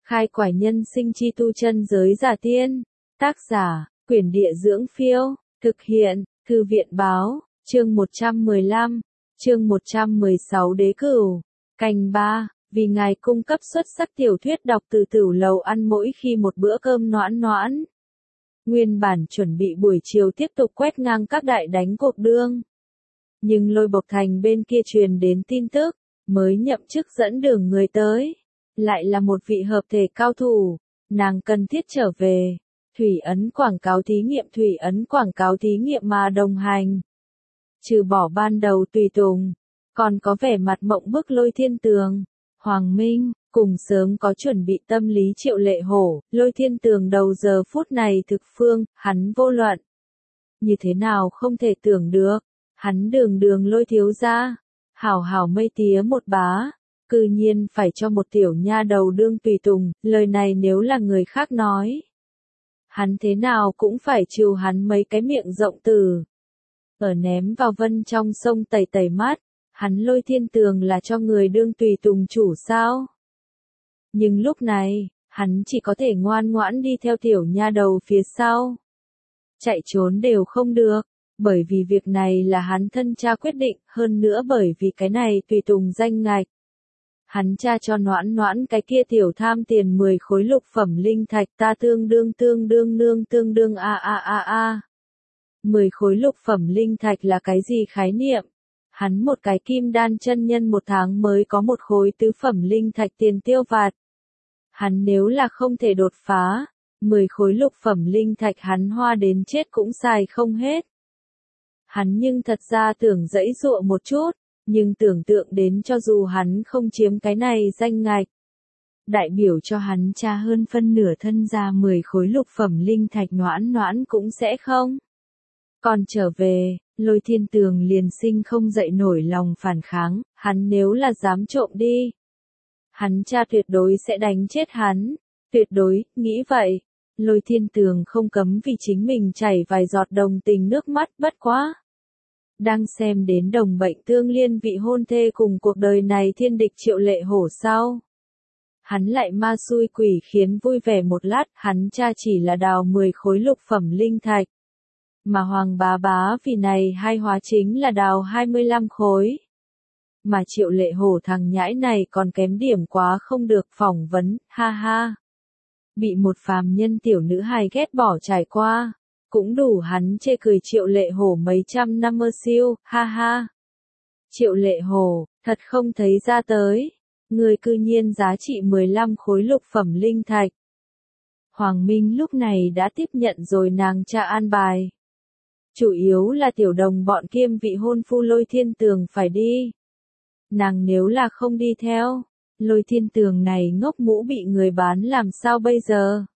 Khai quải nhân sinh chi tu chân giới giả tiên. Tác giả, Quyển Địa Dưỡng Phiêu. Thực hiện, Thư viện Báo. Chương 115. Chương 116 Đế Cửu. Canh 3. Vì ngài cung cấp xuất sắc tiểu thuyết đọc từ Tửu Lầu ăn mỗi khi một bữa cơm noãn noãn. Nguyên bản chuẩn bị buổi chiều tiếp tục quét ngang các đại đánh cuộc đương. Nhưng Lôi Bộc Thành bên kia truyền đến tin tức, mới nhậm chức dẫn đường người tới. Lại là một vị hợp thể cao thủ, nàng cần thiết trở về. Thủy ấn quảng cáo thí nghiệm mà đồng hành. Trừ bỏ ban đầu tùy tùng, còn có vẻ mặt mộng bức Lôi Thiên Tường, Hoàng Minh, cùng sớm có chuẩn bị tâm lý Triệu Lệ Hổ. Lôi Thiên Tường đầu giờ phút này thực phương, hắn vô luận. Như thế nào không thể tưởng được, hắn đường Lôi thiếu gia, hảo mây tía một bá, cư nhiên phải cho một tiểu nha đầu đương tùy tùng, lời này nếu là người khác nói. Hắn thế nào cũng phải trừ hắn mấy cái miệng rộng từ. Ở ném vào vân trong sông tẩy mát, hắn Lôi Thiên Tường là cho người đương tùy tùng chủ sao? Nhưng lúc này, hắn chỉ có thể ngoan ngoãn đi theo tiểu nha đầu phía sau. Chạy trốn đều không được, bởi vì việc này là hắn thân cha quyết định, hơn nữa bởi vì cái này tùy tùng danh ngạch. Hắn cha cho noãn cái kia tiểu tham tiền 10 khối lục phẩm linh thạch, ta tương đương a. 10 khối lục phẩm linh thạch là cái gì khái niệm? Hắn một cái kim đan chân nhân một tháng mới có một khối tứ phẩm linh thạch tiền tiêu vặt. Hắn nếu là không thể đột phá, 10 khối lục phẩm linh thạch hắn hoa đến chết cũng xài không hết. Hắn nhưng thật ra tưởng dãy dụa một chút, nhưng tưởng tượng đến cho dù hắn không chiếm cái này danh ngạch, đại biểu cho hắn cha hơn phân nửa thân ra 10 khối lục phẩm linh thạch noãn cũng sẽ không. Còn trở về, Lôi Thiên Tường liền sinh không dậy nổi lòng phản kháng, hắn nếu là dám trộm đi, hắn cha tuyệt đối sẽ đánh chết hắn, tuyệt đối, nghĩ vậy. Lôi Thiên Tường không cấm vì chính mình chảy vài giọt đồng tình nước mắt, bất quá. Đang xem đến đồng bệnh tương liên vị hôn thê cùng cuộc đời này thiên địch Triệu Lệ Hổ sau. Hắn lại ma xui quỷ khiến vui vẻ một lát, hắn cha chỉ là đào 10 khối lục phẩm linh thạch. Mà Hoàng bá vì này hai hóa chính là đào 25 khối. Mà Triệu Lệ Hổ thằng nhãi này còn kém điểm quá không được phỏng vấn, ha ha. Bị một phàm nhân tiểu nữ hài ghét bỏ trải qua, cũng đủ hắn chê cười Triệu Lệ Hổ mấy trăm năm mơ siêu, ha ha. Triệu Lệ Hổ, thật không thấy ra tới, người cư nhiên giá trị 15 khối lục phẩm linh thạch. Hoàng Minh lúc này đã tiếp nhận rồi nàng cha an bài. Chủ yếu là tiểu đồng bọn kiêm vị hôn phu Lôi Thiên Tường phải đi. Nàng nếu là không đi theo, Lôi Thiên Tường này ngốc mũ bị người bán làm sao bây giờ?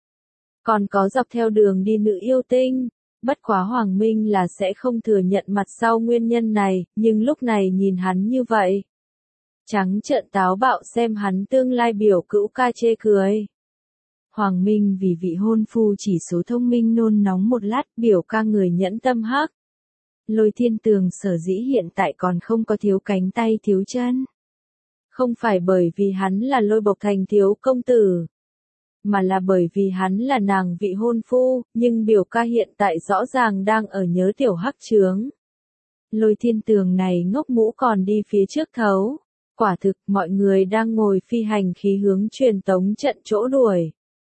Còn có dọc theo đường đi nữ yêu tinh, bất quá Hoàng Minh là sẽ không thừa nhận mặt sau nguyên nhân này, nhưng lúc này nhìn hắn như vậy. Trắng trợn táo bạo xem hắn tương lai biểu cữu ca chê cười. Hoàng Minh vì vị hôn phu chỉ số thông minh nôn nóng một lát, biểu ca người nhẫn tâm hắc. Lôi Thiên Tường sở dĩ hiện tại còn không có thiếu cánh tay thiếu chân. Không phải bởi vì hắn là Lôi Bộc Thành thiếu công tử, mà là bởi vì hắn là nàng vị hôn phu, nhưng biểu ca hiện tại rõ ràng đang ở nhớ tiểu hắc chướng. Lôi Thiên Tường này ngốc mũ còn đi phía trước thấu. Quả thực, mọi người đang ngồi phi hành khí hướng truyền tống trận chỗ đuổi.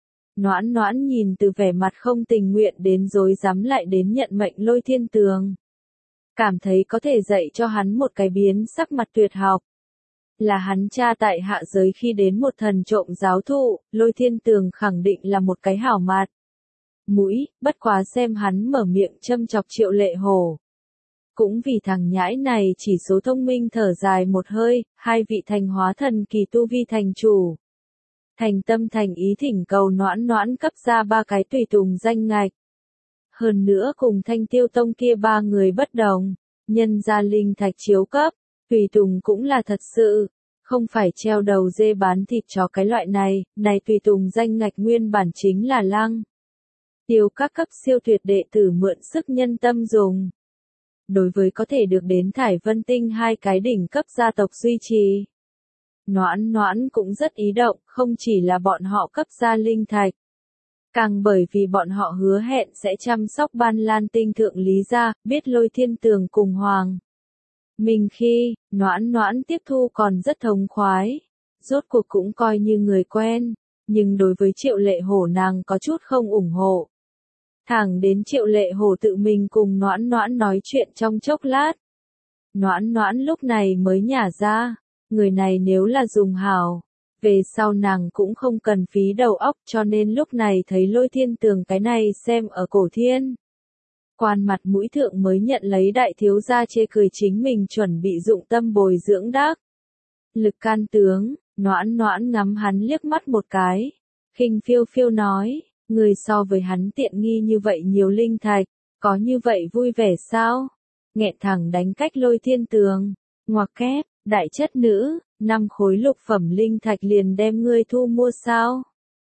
Noãn nhìn từ vẻ mặt không tình nguyện đến dối dám lại đến nhận mệnh Lôi Thiên Tường. Cảm thấy có thể dạy cho hắn một cái biến sắc mặt tuyệt học. Là hắn cha tại hạ giới khi đến một thần trộm giáo thụ, Lôi Thiên Tường khẳng định là một cái hảo mặt. Mũi, bất quá xem hắn mở miệng châm chọc Triệu Lệ Hổ. Cũng vì thằng nhãi này chỉ số thông minh thở dài một hơi, hai vị thành hóa thần kỳ tu vi thành chủ. Thành tâm thành ý thỉnh cầu noãn cấp ra 3 cái tùy tùng danh ngạch. Hơn nữa cùng Thanh Tiêu Tông kia 3 người bất đồng, nhân ra linh thạch chiếu cấp, tùy tùng cũng là thật sự, không phải treo đầu dê bán thịt chó cái loại này tùy tùng danh ngạch nguyên bản chính là Lăng Tiêu các cấp siêu tuyệt đệ tử mượn sức nhân tâm dùng. Đối với có thể được đến Thải Vân Tinh 2 cái đỉnh cấp gia tộc duy trì, Noãn Noãn cũng rất ý động, không chỉ là bọn họ cấp ra linh thạch. Càng bởi vì bọn họ hứa hẹn sẽ chăm sóc Ban Lan tinh thượng lý gia, biết Lôi Thiên Tường cùng Hoàng Minh khi, Noãn Noãn tiếp thu còn rất thống khoái. Rốt cuộc cũng coi như người quen, nhưng đối với Triệu Lệ Hổ nàng có chút không ủng hộ. Thẳng đến Triệu Lệ Hổ tự mình cùng Noãn Noãn nói chuyện trong chốc lát. Noãn Noãn lúc này mới nhả ra, người này nếu là dùng hảo, về sau nàng cũng không cần phí đầu óc, cho nên lúc này thấy Lôi Thiên Tường cái này xem ở Cổ Thiên Quan mặt mũi thượng mới nhận lấy đại thiếu gia chê cười chính mình chuẩn bị dụng tâm bồi dưỡng đắc. Lực can tướng, Noãn Noãn ngắm hắn liếc mắt một cái, khinh phiêu phiêu nói, người so với hắn tiện nghi như vậy nhiều linh thạch, có như vậy vui vẻ sao? Nghẹn thẳng đánh cách Lôi Thiên Tường, ngoặc kép, đại chất nữ, 5 khối lục phẩm linh thạch liền đem ngươi thu mua sao?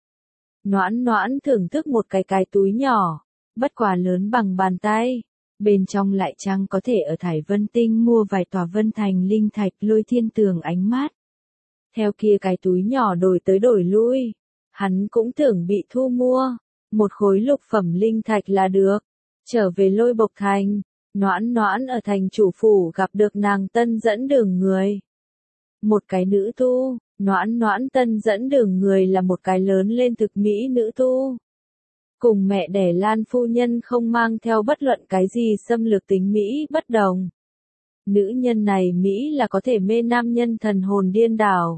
Noãn Noãn thưởng thức một cái túi nhỏ, bất quá lớn bằng bàn tay, bên trong lại chăng có thể ở Thải Vân Tinh mua vài tòa Vân Thành linh thạch. Lôi Thiên Tường ánh mắt theo kia cái túi nhỏ đổi tới đổi lui, hắn cũng tưởng bị thu mua, 1 khối lục phẩm linh thạch là được. Trở về Lôi Bộc Thành, Noãn Noãn ở thành chủ phủ gặp được nàng tân dẫn đường người. Một cái nữ tu, Noãn Noãn tân dẫn đường người là một cái lớn lên thực mỹ nữ tu. Cùng mẹ đẻ Lan phu nhân không mang theo bất luận cái gì xâm lược tính mỹ bất đồng. Nữ nhân này Mỹ là có thể mê nam nhân thần hồn điên đảo.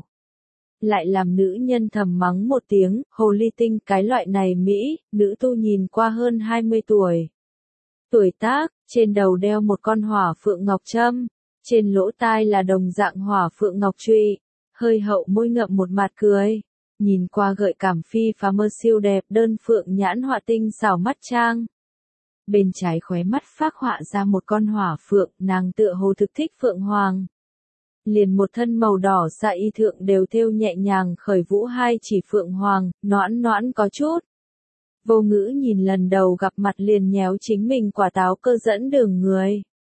Lại làm nữ nhân thầm mắng một tiếng, hồ ly tinh, cái loại này Mỹ. Nữ tu nhìn qua hơn 20 tuổi. Tuổi tác, trên đầu đeo một con hỏa phượng ngọc trâm, trên lỗ tai là đồng dạng hỏa phượng ngọc trụy, hơi hậu môi ngậm một mặt cười. Nhìn qua gợi cảm phi phá mơ siêu đẹp, đơn phượng nhãn họa tinh xảo mắt trang. Bên trái khóe mắt phác họa ra một con hỏa phượng, nàng tựa hồ thực thích phượng hoàng. Liền một thân màu đỏ xa y thượng đều thêu nhẹ nhàng khởi vũ hai chỉ phượng hoàng. Noãn Noãn có chút vô ngữ nhìn lần đầu gặp mặt liền nhéo chính mình quả táo cơ dẫn đường người.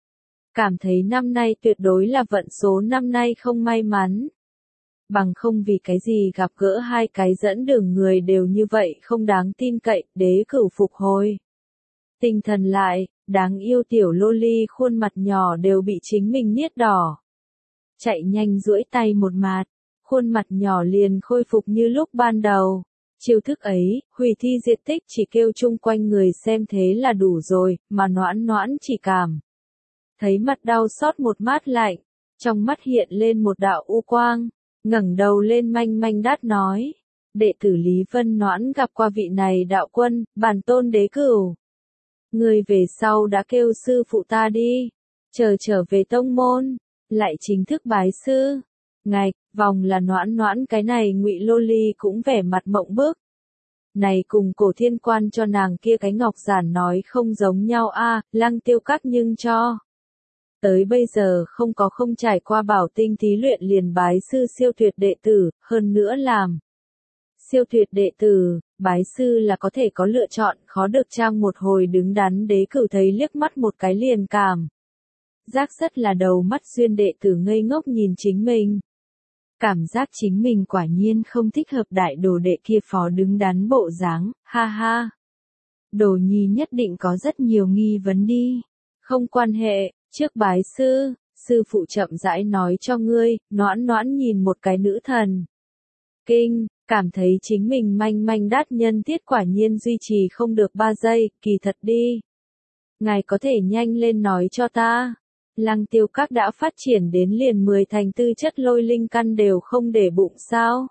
Cảm thấy năm nay tuyệt đối là vận số năm nay không may mắn. Bằng không vì cái gì gặp gỡ hai cái dẫn đường người đều như vậy không đáng tin cậy. Đế Cửu phục hồi tinh thần lại, đáng yêu tiểu lô ly khuôn mặt nhỏ đều bị chính mình niết đỏ. Chạy nhanh duỗi tay một mạt, khuôn mặt nhỏ liền khôi phục như lúc ban đầu. Chiêu thức ấy, hủy thi diệt tích chỉ kêu chung quanh người xem thế là đủ rồi, mà Noãn Noãn chỉ cảm thấy mặt đau xót một mát lạnh, trong mắt hiện lên một đạo u quang, ngẩng đầu lên manh manh đát nói, đệ tử Lý Vân Noãn gặp qua vị này đạo quân, bản tôn Đế Cửu. Người về sau đã kêu sư phụ ta đi, trở về tông môn, lại chính thức bái sư. Ngạch, vòng là Noãn Noãn cái này ngụy lô ly cũng vẻ mặt mộng bức. Này cùng Cổ Thiên Quan cho nàng kia cái ngọc giản nói không giống nhau a, Lăng Tiêu Các nhưng cho tới bây giờ không trải qua bảo tinh thí luyện liền bái sư siêu tuyệt đệ tử, hơn nữa làm siêu tuyệt đệ tử, bái sư là có thể có lựa chọn, khó được trang một hồi đứng đắn. Đế Cửu thấy liếc mắt một cái liền cảm giác rất là đầu mắt xuyên, đệ tử ngây ngốc nhìn chính mình. Cảm giác chính mình quả nhiên không thích hợp đại đồ đệ kia phó đứng đắn bộ dáng, ha ha. Đồ nhi nhất định có rất nhiều nghi vấn đi. Không quan hệ, trước bái sư, sư phụ chậm rãi nói cho ngươi. Noãn Noãn nhìn một cái nữ thần kinh, cảm thấy chính mình manh manh đát nhân tiết quả nhiên duy trì không được 3 giây, kỳ thật đi. Ngài có thể nhanh lên nói cho ta. Lăng Tiêu Các đã phát triển đến liền 10 thành tư chất lôi linh căn đều không để bụng sao?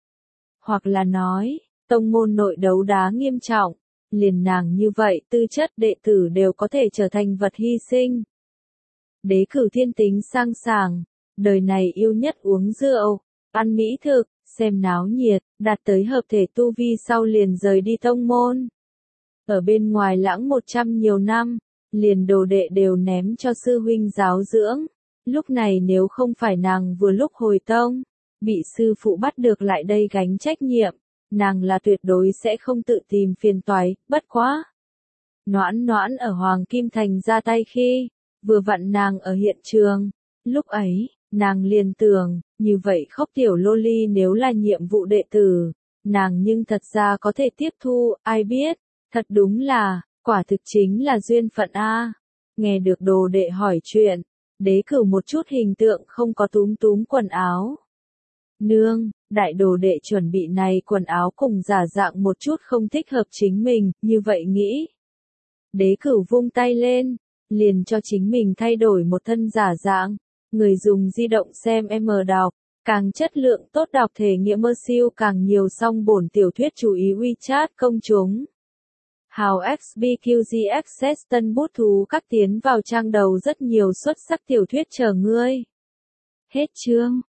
Hoặc là nói, tông môn nội đấu đá nghiêm trọng, liền nàng như vậy tư chất đệ tử đều có thể trở thành vật hy sinh. Đế Cửu thiên tính sang sảng, đời này yêu nhất uống rượu, ăn mỹ thực, xem náo nhiệt, đạt tới hợp thể tu vi sau liền rời đi tông môn. Ở bên ngoài lãng 100 nhiều năm. Liền đồ đệ đều ném cho sư huynh giáo dưỡng. Lúc này nếu không phải nàng vừa lúc hồi tông, bị sư phụ bắt được lại đây gánh trách nhiệm, nàng là tuyệt đối sẽ không tự tìm phiền toái. Bất quá Noãn Noãn ở Hoàng Kim Thành ra tay khi vừa vặn nàng ở hiện trường. Lúc ấy, nàng liền tưởng, Như vậy khóc tiểu loli nếu là nhiệm vụ đệ tử, nàng nhưng thật ra có thể tiếp thu, ai biết, thật đúng là, quả thực chính là duyên phận a. Nghe được đồ đệ hỏi chuyện, đế cửu một chút hình tượng không có túm túm quần áo. Nương, đại đồ đệ chuẩn bị này quần áo cùng giả dạng một chút không thích hợp chính mình, như vậy nghĩ. Đế cửu vung tay lên, liền cho chính mình thay đổi một thân giả dạng. Người dùng di động xem M đọc, càng chất lượng tốt đọc thể nghĩa mơ siêu càng nhiều song bổn tiểu thuyết chú ý WeChat công chúng. Hào XBQG Access tân bút thú các tiến vào trang đầu rất nhiều xuất sắc tiểu thuyết chờ ngươi. Hết chương.